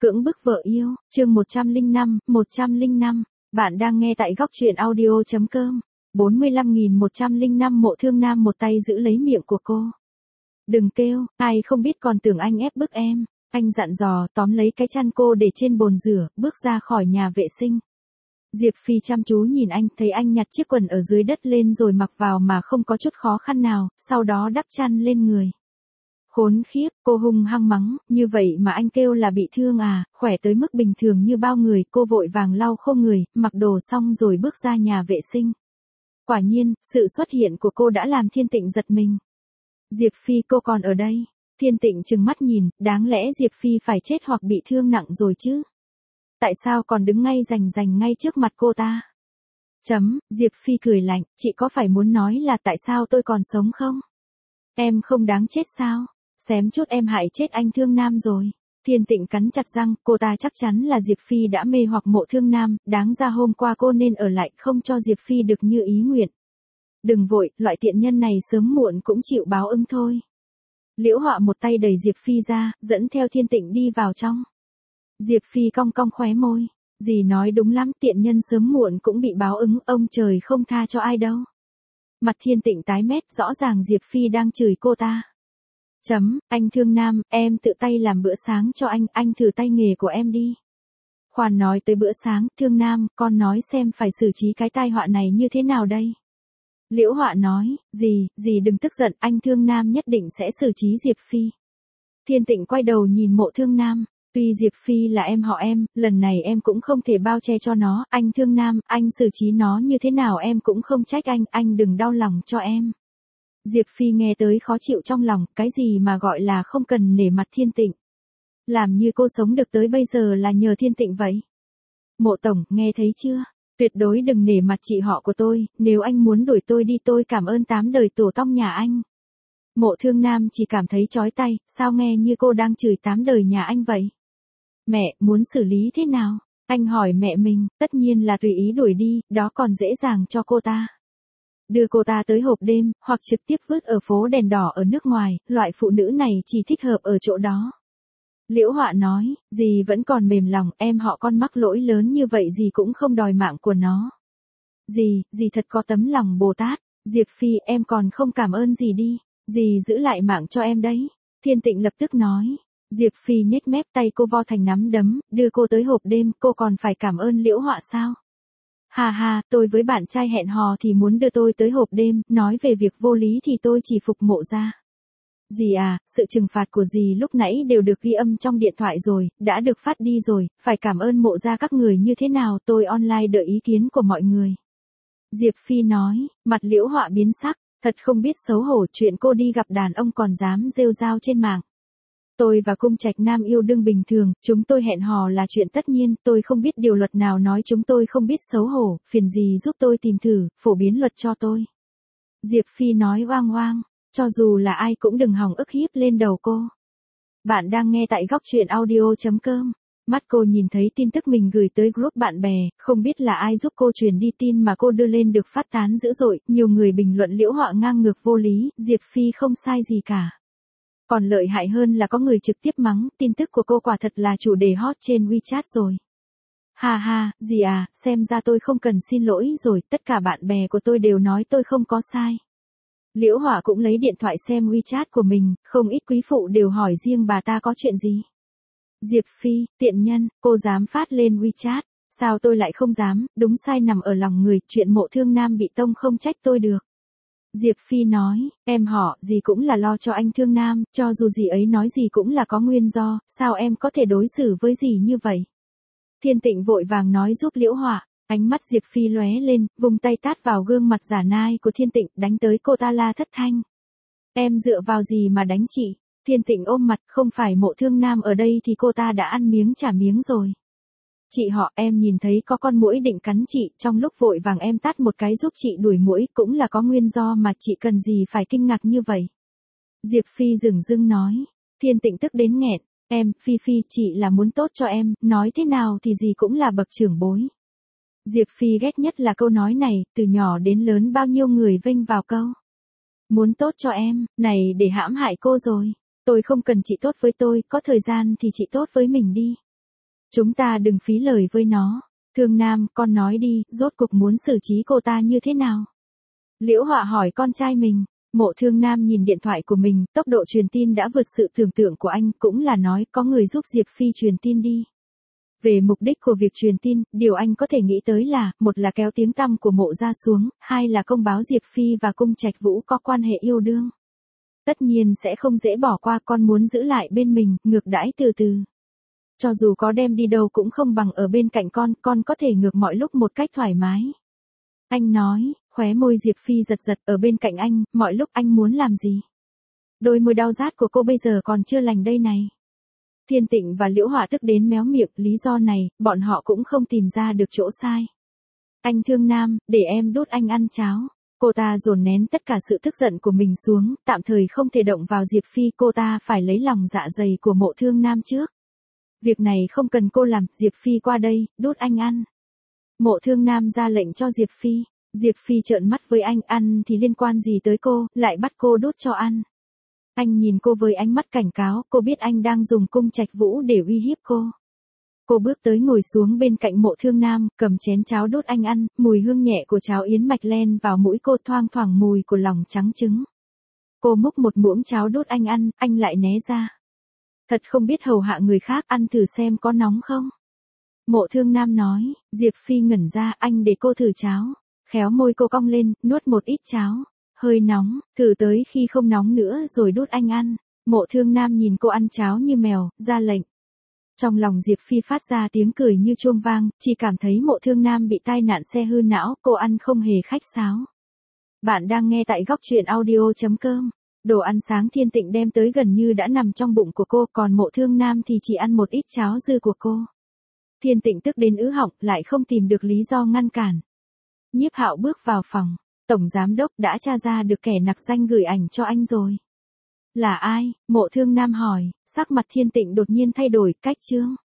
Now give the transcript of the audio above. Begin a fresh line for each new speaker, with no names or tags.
Cưỡng bức vợ yêu, chương 105. Bạn đang nghe tại góc truyện audio.com. 45.105 Mộ Thương Nam một tay giữ lấy miệng của cô. Đừng kêu, ai không biết còn tưởng anh ép bức em. Anh dặn dò, tóm lấy cái chăn cô để trên bồn rửa, bước ra khỏi nhà vệ sinh. Diệp Phi chăm chú nhìn anh, thấy anh nhặt chiếc quần ở dưới đất lên rồi mặc vào mà không có chút khó khăn nào, sau đó đắp chăn lên người. Khốn khiếp, cô hung hăng mắng, như vậy mà anh kêu là bị thương à, khỏe tới mức bình thường như bao người. Cô vội vàng lau khô người, mặc đồ xong rồi bước ra nhà vệ sinh. Quả nhiên, sự xuất hiện của cô đã làm Thiên Tịnh giật mình. Diệp Phi, cô còn ở đây. Thiên Tịnh trừng mắt nhìn, đáng lẽ Diệp Phi phải chết hoặc bị thương nặng rồi chứ. Tại sao còn đứng ngay rành ngay trước mặt cô ta? Diệp Phi cười lạnh, chị có phải muốn nói là tại sao tôi còn sống không? Em không đáng chết sao? Xém chút em hại chết anh Thương Nam rồi. Thiên Tịnh cắn chặt răng, cô ta chắc chắn là Diệp Phi đã mê hoặc Mộ Thương Nam, đáng ra hôm qua cô nên ở lại không cho Diệp Phi được như ý nguyện. Đừng vội, loại tiện nhân này sớm muộn cũng chịu báo ứng thôi. Liễu Họa một tay đẩy Diệp Phi ra, dẫn theo Thiên Tịnh đi vào trong. Diệp Phi cong cong khóe môi. Dì nói đúng lắm, tiện nhân sớm muộn cũng bị báo ứng, ông trời không tha cho ai đâu. Mặt Thiên Tịnh tái mét, rõ ràng Diệp Phi đang chửi cô ta. Anh Thương Nam, em tự tay làm bữa sáng cho anh thử tay nghề của em đi. Khoan nói tới bữa sáng, Thương Nam, con nói xem phải xử trí cái tai họa này như thế nào đây? Liễu Họa nói, dì đừng tức giận, anh Thương Nam nhất định sẽ xử trí Diệp Phi. Thiên Tịnh quay đầu nhìn Mộ Thương Nam, tuy Diệp Phi là em họ em, lần này em cũng không thể bao che cho nó, anh Thương Nam, anh xử trí nó như thế nào em cũng không trách anh đừng đau lòng cho em. Diệp Phi nghe tới khó chịu trong lòng, cái gì mà gọi là không cần nể mặt Thiên Tịnh. Làm như cô sống được tới bây giờ là nhờ Thiên Tịnh vậy. Mộ tổng, nghe thấy chưa? Tuyệt đối đừng nể mặt chị họ của tôi, nếu anh muốn đuổi tôi đi tôi cảm ơn 8 đời tổ tông nhà anh. Mộ Thương Nam chỉ cảm thấy chói tai, sao nghe như cô đang chửi 8 đời nhà anh vậy? Mẹ, muốn xử lý thế nào? Anh hỏi mẹ mình, tất nhiên là tùy ý đuổi đi, đó còn dễ dàng cho cô ta. Đưa cô ta tới hộp đêm, hoặc trực tiếp vứt ở phố đèn đỏ ở nước ngoài, loại phụ nữ này chỉ thích hợp ở chỗ đó. Liễu Họa nói, dì vẫn còn mềm lòng, em họ con mắc lỗi lớn như vậy dì cũng không đòi mạng của nó. Dì thật có tấm lòng Bồ Tát. Diệp Phi, em còn không cảm ơn dì đi, dì giữ lại mạng cho em đấy. Thiên Tịnh lập tức nói. Diệp Phi nhếch mép, tay cô vo thành nắm đấm, đưa cô tới hộp đêm, cô còn phải cảm ơn Liễu Họa sao? Ha, tôi với bạn trai hẹn hò thì muốn đưa tôi tới hộp đêm, nói về việc vô lý thì tôi chỉ phục Mộ gia. Dì à, sự trừng phạt của dì lúc nãy đều được ghi âm trong điện thoại rồi, đã được phát đi rồi, phải cảm ơn Mộ gia các người như thế nào, tôi online đợi ý kiến của mọi người. Diệp Phi nói, mặt Liễu Họa biến sắc, thật không biết xấu hổ, chuyện cô đi gặp đàn ông còn dám rêu rao trên mạng. Tôi và Cung Trạch Nam yêu đương bình thường, chúng tôi hẹn hò là chuyện tất nhiên, tôi không biết điều luật nào nói chúng tôi không biết xấu hổ, phiền gì giúp tôi tìm thử, phổ biến luật cho tôi. Diệp Phi nói oang, cho dù là ai cũng đừng hòng ức hiếp lên đầu cô. Bạn đang nghe tại góc truyện audio.com. Mắt cô nhìn thấy tin tức mình gửi tới group bạn bè, không biết là ai giúp cô truyền đi tin mà cô đưa lên được phát tán dữ dội, nhiều người bình luận Liễu Họa ngang ngược vô lý, Diệp Phi không sai gì cả. Còn lợi hại hơn là có người trực tiếp mắng, tin tức của cô quả thật là chủ đề hot trên WeChat rồi. Ha, dì à, xem ra tôi không cần xin lỗi rồi, tất cả bạn bè của tôi đều nói tôi không có sai. Liễu Họa cũng lấy điện thoại xem WeChat của mình, không ít quý phụ đều hỏi riêng bà ta có chuyện gì. Diệp Phi, tiện nhân, cô dám phát lên WeChat, sao tôi lại không dám, đúng sai nằm ở lòng người, chuyện Mộ Thương Nam bị tông không trách tôi được. Diệp Phi nói, em họ, dì cũng là lo cho anh Thương Nam, cho dù dì ấy nói gì cũng là có nguyên do, sao em có thể đối xử với dì như vậy? Thiên Tịnh vội vàng nói giúp Liễu Họa, ánh mắt Diệp Phi lóe lên, vùng tay tát vào gương mặt giả nai của Thiên Tịnh, đánh tới cô ta la thất thanh. Em dựa vào gì mà đánh chị? Thiên Tịnh ôm mặt, không phải Mộ Thương Nam ở đây thì cô ta đã ăn miếng trả miếng rồi. Chị họ, em nhìn thấy có con muỗi định cắn chị, trong lúc vội vàng em tát một cái giúp chị đuổi muỗi, cũng là có nguyên do mà chị cần gì phải kinh ngạc như vậy. Diệp Phi dửng dưng nói. Thiên Tịnh tức đến nghẹn, Phi, chị là muốn tốt cho em, nói thế nào thì gì cũng là bậc trưởng bối. Diệp Phi ghét nhất là câu nói này, từ nhỏ đến lớn bao nhiêu người vênh vào câu. Muốn tốt cho em, này để hãm hại cô rồi. Tôi không cần chị tốt với tôi, có thời gian thì chị tốt với mình đi. Chúng ta đừng phí lời với nó. Thương Nam, con nói đi, rốt cuộc muốn xử trí cô ta như thế nào? Liễu Họa hỏi con trai mình. Mộ Thương Nam nhìn điện thoại của mình, tốc độ truyền tin đã vượt sự tưởng tượng của anh, cũng là nói có người giúp Diệp Phi truyền tin đi. Về mục đích của việc truyền tin, điều anh có thể nghĩ tới là, một là kéo tiếng tăm của Mộ gia xuống, hai là công báo Diệp Phi và Cung Trạch Vũ có quan hệ yêu đương. Tất nhiên sẽ không dễ bỏ qua, con muốn giữ lại bên mình, ngược đãi từ từ. Cho dù có đem đi đâu cũng không bằng ở bên cạnh con có thể ngược mọi lúc một cách thoải mái. Anh nói, khóe môi Diệp Phi giật giật, ở bên cạnh anh, mọi lúc anh muốn làm gì? Đôi môi đau rát của cô bây giờ còn chưa lành đây này. Thiên Tịnh và Liễu Họa tức đến méo miệng, lý do này, bọn họ cũng không tìm ra được chỗ sai. Anh Thương Nam, để em đút anh ăn cháo. Cô ta dồn nén tất cả sự tức giận của mình xuống, tạm thời không thể động vào Diệp Phi, cô ta phải lấy lòng dạ dày của Mộ Thương Nam trước. Việc này không cần cô làm, Diệp Phi qua đây, đút anh ăn. Mộ Thương Nam ra lệnh cho Diệp Phi. Diệp Phi trợn mắt với anh, ăn thì liên quan gì tới cô, lại bắt cô đút cho ăn. Anh nhìn cô với ánh mắt cảnh cáo, cô biết anh đang dùng Cung Trạch Vũ để uy hiếp cô. Cô bước tới ngồi xuống bên cạnh Mộ Thương Nam, cầm chén cháo đút anh ăn, mùi hương nhẹ của cháo yến mạch len vào mũi cô, thoang thoảng mùi của lòng trắng trứng. Cô múc một muỗng cháo đút anh ăn, anh lại né ra. Thật không biết hầu hạ người khác, ăn thử xem có nóng không. Mộ Thương Nam nói. Diệp Phi ngẩn ra, anh để cô thử cháo. Khéo môi cô cong lên, nuốt một ít cháo. Hơi nóng, thử tới khi không nóng nữa rồi đút anh ăn. Mộ Thương Nam nhìn cô ăn cháo như mèo, ra lệnh. Trong lòng Diệp Phi phát ra tiếng cười như chuông vang, chỉ cảm thấy Mộ Thương Nam bị tai nạn xe hư não, cô ăn không hề khách sáo. Bạn đang nghe tại góc truyện audio.com. Đồ ăn sáng Thiên Tịnh đem tới gần như đã nằm trong bụng của cô, còn Mộ Thương Nam thì chỉ ăn một ít cháo dư của cô. Thiên Tịnh tức đến ứ họng, lại không tìm được lý do ngăn cản. Nhiếp Hạo bước vào phòng. Tổng giám đốc đã tra ra được kẻ nặc danh gửi ảnh cho anh rồi. Là ai? Mộ Thương Nam hỏi, sắc mặt Thiên Tịnh đột nhiên thay đổi, cách chương.